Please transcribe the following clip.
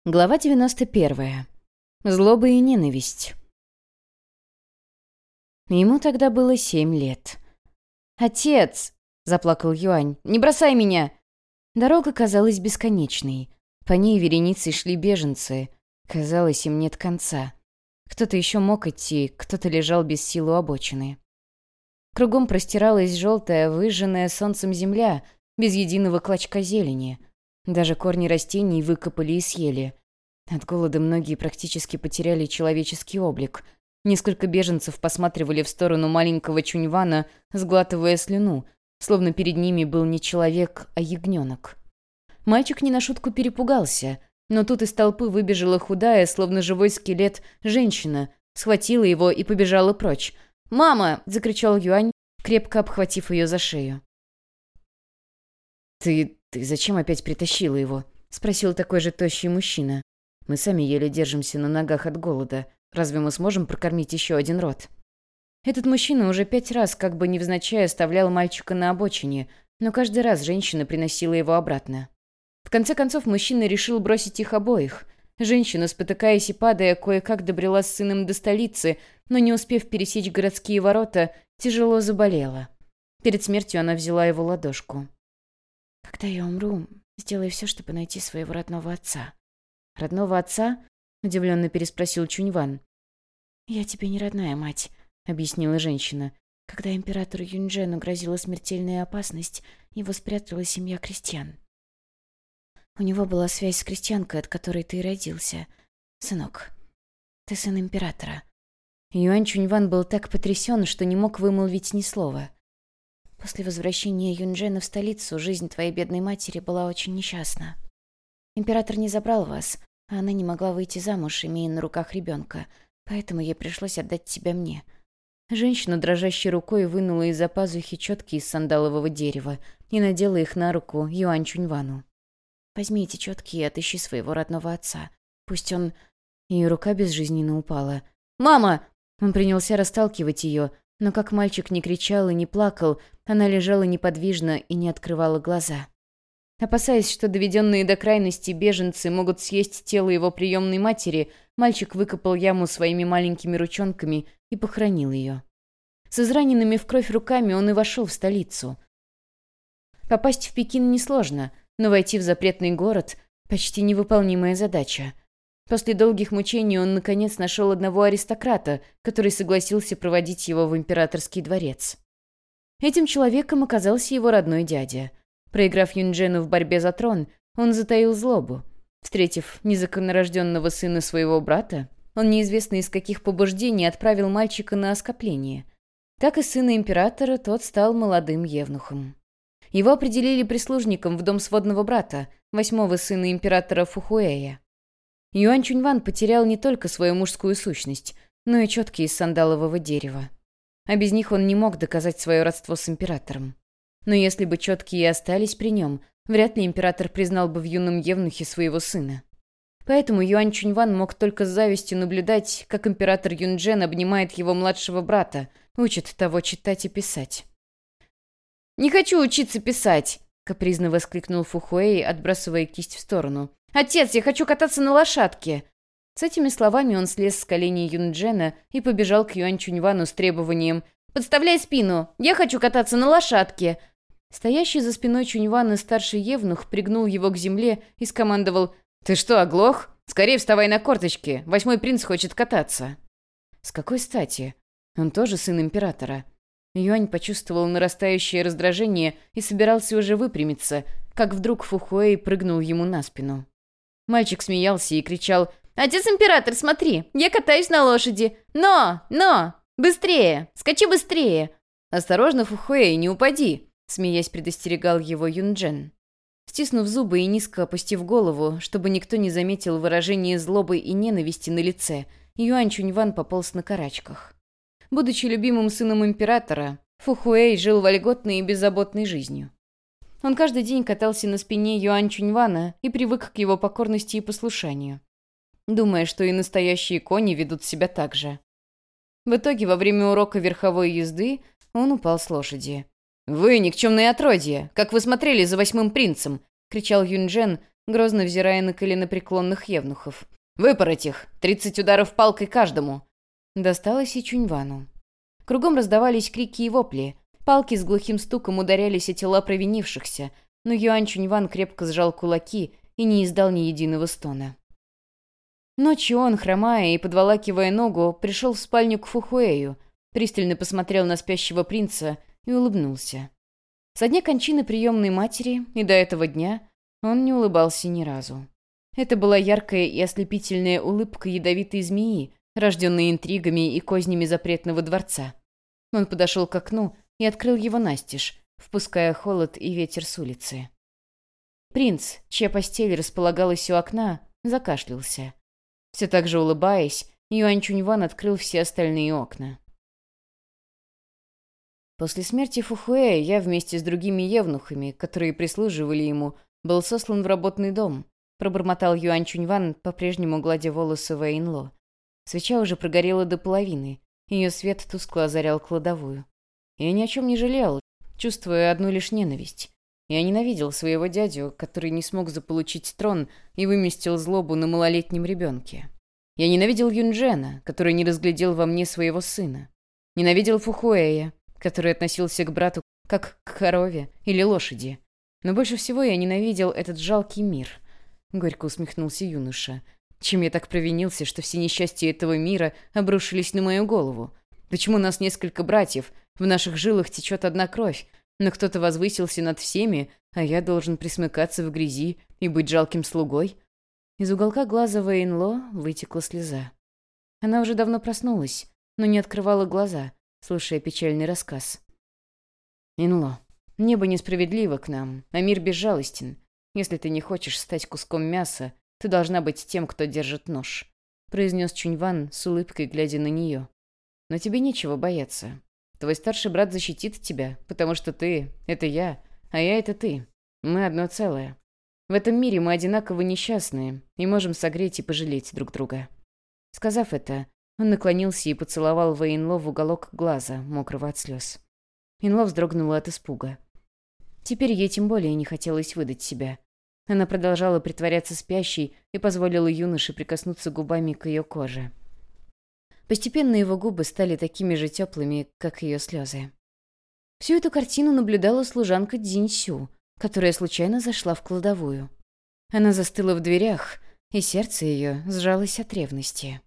Глава 91. Злоба и ненависть. Ему тогда было 7 лет. «Отец!» — заплакал Юань. «Не бросай меня!» Дорога казалась бесконечной. По ней вереницей шли беженцы. Казалось, им нет конца. Кто-то еще мог идти, кто-то лежал без сил у обочины. Кругом простиралась желтая, выжженная солнцем земля, без единого клочка зелени. Даже корни растений выкопали и съели. От голода многие практически потеряли человеческий облик. Несколько беженцев посматривали в сторону маленького Чуньвана, сглатывая слюну, словно перед ними был не человек, а ягненок. Мальчик не на шутку перепугался, но тут из толпы выбежала худая, словно живой скелет, женщина, схватила его и побежала прочь. «Мама!» — закричал Юань, крепко обхватив ее за шею. «Ты зачем опять притащила его?» — спросил такой же тощий мужчина. «Мы сами еле держимся на ногах от голода. Разве мы сможем прокормить еще один род?» Этот мужчина уже 5 раз, как бы невзначай, оставлял мальчика на обочине, но каждый раз женщина приносила его обратно. В конце концов, мужчина решил бросить их обоих. Женщина, спотыкаясь и падая, кое-как добрела с сыном до столицы, но, не успев пересечь городские ворота, тяжело заболела. Перед смертью она взяла его ладошку. «Когда я умру, сделай все, чтобы найти своего родного отца». «Родного отца?» — удивленно переспросил Чуньван. «Я тебе не родная мать», — объяснила женщина. «Когда императору Юньчжэну грозила смертельная опасность, его спрятала семья крестьян. У него была связь с крестьянкой, от которой ты и родился. Сынок, ты сын императора». Юань Чуньван был так потрясен, что не мог вымолвить ни слова. «После возвращения Юньчжэна в столицу жизнь твоей бедной матери была очень несчастна. Император не забрал вас, а она не могла выйти замуж, имея на руках ребенка, поэтому ей пришлось отдать тебя мне». Женщина дрожащей рукой вынула из-за пазухи четки из сандалового дерева и надела их на руку Юань Чуньвану. «Возьми эти четки и отыщи своего родного отца. Пусть он...» Ее рука безжизненно упала. «Мама!» Он принялся расталкивать ее, но как мальчик не кричал и не плакал, она лежала неподвижно и не открывала глаза. Опасаясь, что доведенные до крайности беженцы могут съесть тело его приемной матери, мальчик выкопал яму своими маленькими ручонками и похоронил ее. С израненными в кровь руками он и вошел в столицу. Попасть в Пекин несложно, но войти в запретный город — почти невыполнимая задача. После долгих мучений он, наконец, нашел одного аристократа, который согласился проводить его в императорский дворец. Этим человеком оказался его родной дядя. Проиграв Юньчжэну в борьбе за трон, он затаил злобу. Встретив незаконнорожденного сына своего брата, он неизвестно из каких побуждений отправил мальчика на оскопление. Так и сына императора тот стал молодым евнухом. Его определили прислужником в дом сводного брата, 8-го сына императора Фухуэя. Юань Чуньван потерял не только свою мужскую сущность, но и четки из сандалового дерева. А без них он не мог доказать свое родство с императором. Но если бы четки и остались при нем, вряд ли император признал бы в юном евнухе своего сына. Поэтому Юань Чуньван мог только с завистью наблюдать, как император Юньчжэн обнимает его младшего брата, учит того читать и писать. «Не хочу учиться писать!» — капризно воскликнул Фухуэй, отбрасывая кисть в сторону. «Отец, я хочу кататься на лошадке!» С этими словами он слез с коленей Юньчжэна и побежал к Юань Чуньвану с требованием: «Подставляй спину! Я хочу кататься на лошадке!» Стоящий за спиной Чуньвана старший евнух пригнул его к земле и скомандовал: «Ты что, оглох? Скорее вставай на корточки! 8-й принц хочет кататься!» С какой стати? Он тоже сын императора. Юань почувствовал нарастающее раздражение и собирался уже выпрямиться, как вдруг Фухуэй прыгнул ему на спину. Мальчик смеялся и кричал: «Отец-император, смотри! Я катаюсь на лошади! Но! Быстрее! Скачи быстрее!» «Осторожно, Фухуэй, не упади!» — смеясь предостерегал его Юньчжэн. Стиснув зубы и низко опустив голову, чтобы никто не заметил выражение злобы и ненависти на лице, Юань Чуньван пополз на карачках. Будучи любимым сыном императора, Фухуэй жил вольготной и беззаботной жизнью. Он каждый день катался на спине Юань Чуньвана и привык к его покорности и послушанию, думая, что и настоящие кони ведут себя так же. В итоге, во время урока верховой езды, он упал с лошади. «Вы, никчемные отродья! Как вы смотрели за 8-м принцем!» — кричал Юньчжэн, грозно взирая на коленопреклонных евнухов. «Выпороть их! 30 ударов палкой каждому!» Досталось и Чуньвану. Кругом раздавались крики и вопли. Палки с глухим стуком ударялись о тела провинившихся, но Юань Чуньван крепко сжал кулаки и не издал ни единого стона. Ночью он, хромая и подволакивая ногу, пришел в спальню к Фухуэю, пристально посмотрел на спящего принца и улыбнулся. Со дня кончины приемной матери и до этого дня он не улыбался ни разу. Это была яркая и ослепительная улыбка ядовитой змеи, рожденной интригами и кознями запретного дворца. Он подошел к окну и открыл его настежь, впуская холод и ветер с улицы. Принц, чья постель располагалась у окна, закашлялся. Все так же улыбаясь, Юань Чуньван открыл все остальные окна. После смерти Фухуэя я вместе с другими евнухами, которые прислуживали ему, был сослан в работный дом, пробормотал Юань Чуньван, по-прежнему гладя волосы Вэйнло. Свеча уже прогорела до половины, ее свет тускло озарял кладовую. Я ни о чем не жалел, чувствуя одну лишь ненависть. Я ненавидел своего дядю, который не смог заполучить трон и выместил злобу на малолетнем ребенке. Я ненавидел Юнджена, который не разглядел во мне своего сына. Ненавидел Фухуэя, который относился к брату как к корове или лошади. Но больше всего я ненавидел этот жалкий мир. Горько усмехнулся юноша. Чем я так провинился, что все несчастья этого мира обрушились на мою голову? Почему нас несколько братьев, в наших жилах течет одна кровь, но кто-то возвысился над всеми, а я должен присмыкаться в грязи и быть жалким слугой? Из уголка глаза Вэйнло вытекла слеза. Она уже давно проснулась, но не открывала глаза, слушая печальный рассказ. «Инло, небо несправедливо к нам, а мир безжалостен. Если ты не хочешь стать куском мяса, ты должна быть тем, кто держит нож», — произнес Чуньван с улыбкой, глядя на нее. «Но тебе нечего бояться. Твой старший брат защитит тебя, потому что ты — это я, а я — это ты. Мы одно целое. В этом мире мы одинаково несчастные и можем согреть и пожалеть друг друга». Сказав это, он наклонился и поцеловал Вэйнло в уголок глаза, мокрого от слез. Инло вздрогнула от испуга. Теперь ей тем более не хотелось выдать себя. Она продолжала притворяться спящей и позволила юноше прикоснуться губами к ее коже. Постепенно его губы стали такими же теплыми, как ее слезы. Всю эту картину наблюдала служанка Цзиньсю, которая случайно зашла в кладовую. Она застыла в дверях, и сердце ее сжалось от ревности.